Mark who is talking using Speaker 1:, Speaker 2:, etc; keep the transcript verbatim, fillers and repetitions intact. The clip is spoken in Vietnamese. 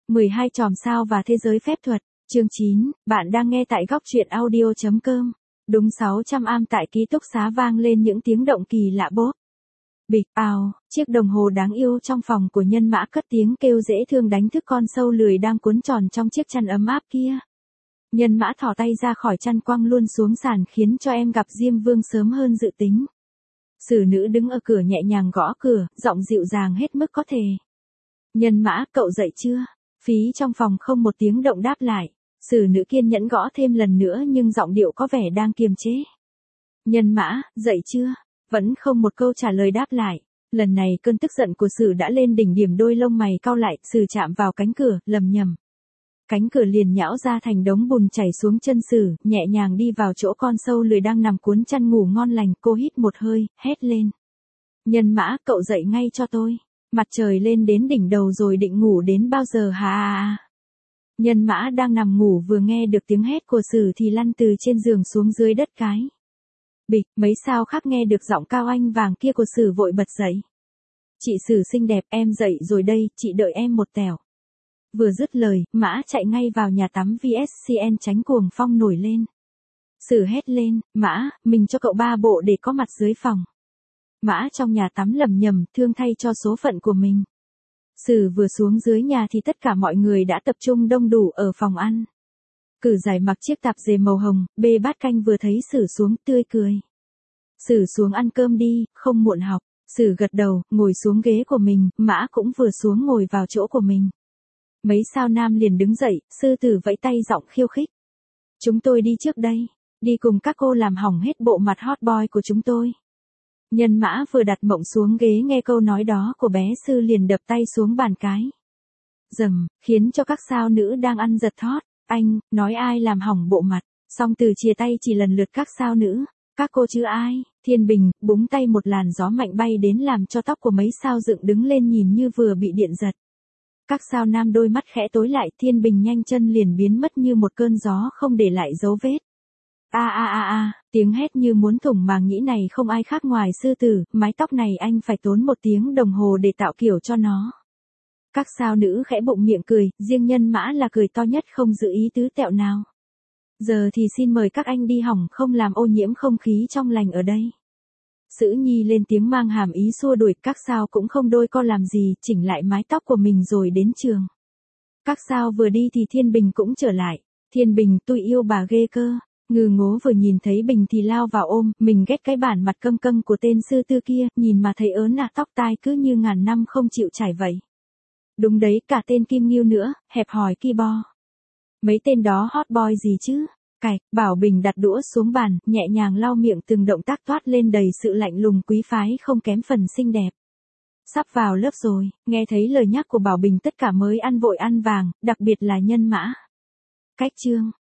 Speaker 1: mười hai chòm sao và thế giới phép thuật, chương chín, bạn đang nghe tại góc truyện audio.com. Đúng sáu trăm am tại ký túc xá vang lên những tiếng động kỳ lạ bốp. Bịch, ào, chiếc đồng hồ đáng yêu trong phòng của Nhân Mã cất tiếng kêu dễ thương đánh thức con sâu lười đang cuốn tròn trong chiếc chăn ấm áp kia. Nhân Mã thò tay ra khỏi chăn quăng luôn xuống sàn khiến cho em gặp Diêm Vương sớm hơn dự tính. Sử nữ đứng ở cửa nhẹ nhàng gõ cửa, giọng dịu dàng hết mức có thể. Nhân Mã, cậu dậy chưa? Phí trong phòng không một tiếng động đáp lại. Sử nữ kiên nhẫn gõ thêm lần nữa nhưng giọng điệu có vẻ đang kiềm chế. Nhân Mã, dậy chưa? Vẫn không một câu trả lời đáp lại. Lần này cơn tức giận của Sử đã lên đỉnh điểm, đôi lông mày cau lại. Sử chạm vào cánh cửa, lầm nhầm. Cánh cửa liền nhão ra thành đống bùn chảy xuống chân Sử, nhẹ nhàng đi vào chỗ con sâu lười đang nằm cuốn chăn ngủ ngon lành. Cô hít một hơi, hét lên. Nhân Mã, cậu dậy ngay cho tôi. Mặt trời lên đến đỉnh đầu rồi, định ngủ đến bao giờ hả à? Nhân Mã đang nằm ngủ vừa nghe được tiếng hét của Sử thì lăn từ trên giường xuống dưới đất cái. Bịch, mấy sao khác nghe được giọng cao anh vàng kia của Sử vội bật dậy. Chị Sử xinh đẹp, em dậy rồi đây, chị đợi em một tẻo. Vừa dứt lời, Mã chạy ngay vào nhà tắm vê ét xê en tránh cuồng phong nổi lên. Sử hét lên, Mã, mình cho cậu ba bộ để có mặt dưới phòng. Mã trong nhà tắm lầm nhầm, thương thay cho số phận của mình. Sử vừa xuống dưới nhà thì tất cả mọi người đã tập trung đông đủ ở phòng ăn. Cử giải mặc chiếc tạp dề màu hồng, bê bát canh vừa thấy Sử xuống tươi cười. Sử xuống ăn cơm đi, không muộn học. Sử gật đầu, ngồi xuống ghế của mình, Mã cũng vừa xuống ngồi vào chỗ của mình. Mấy sao nam liền đứng dậy, sư tử vẫy tay giọng khiêu khích. Chúng tôi đi trước đây, đi cùng các cô làm hỏng hết bộ mặt hot boy của chúng tôi. Nhân Mã vừa đặt mộng xuống ghế nghe câu nói đó của bé sư liền đập tay xuống bàn cái. Dầm, khiến cho các sao nữ đang ăn giật thót. Anh, nói ai làm hỏng bộ mặt. Song từ chia tay chỉ lần lượt các sao nữ. Các cô chứ ai? Thiên Bình, búng tay một làn gió mạnh bay đến làm cho tóc của mấy sao dựng đứng lên nhìn như vừa bị điện giật. Các sao nam đôi mắt khẽ tối lại, Thiên Bình nhanh chân liền biến mất như một cơn gió không để lại dấu vết. A a a a, tiếng hét như muốn thủng màng nhĩ này không ai khác ngoài sư tử, mái tóc này anh phải tốn một tiếng đồng hồ để tạo kiểu cho nó. Các sao nữ khẽ bụng miệng cười, riêng Nhân Mã là cười to nhất không giữ ý tứ tẹo nào. Giờ thì xin mời các anh đi hỏng, không làm ô nhiễm không khí trong lành ở đây. Sử Nhi lên tiếng mang hàm ý xua đuổi, các sao cũng không đôi co làm gì, chỉnh lại mái tóc của mình rồi đến trường. Các sao vừa đi thì Thiên Bình cũng trở lại. Thiên Bình, tôi yêu bà ghê cơ. Ngư Ngố vừa nhìn thấy Bình thì lao vào ôm, mình ghét cái bản mặt câm câm của tên sư tư kia, nhìn mà thấy ớn à, tóc tai cứ như ngàn năm không chịu trải vậy. Đúng đấy, cả tên Kim Ngưu nữa, hẹp hòi ki bo. Mấy tên đó hot boy gì chứ? Cạch, Bảo Bình đặt đũa xuống bàn, nhẹ nhàng lau miệng, từng động tác toát lên đầy sự lạnh lùng quý phái không kém phần xinh đẹp. Sắp vào lớp rồi, nghe thấy lời nhắc của Bảo Bình tất cả mới ăn vội ăn vàng, đặc biệt là Nhân Mã. Cách chương,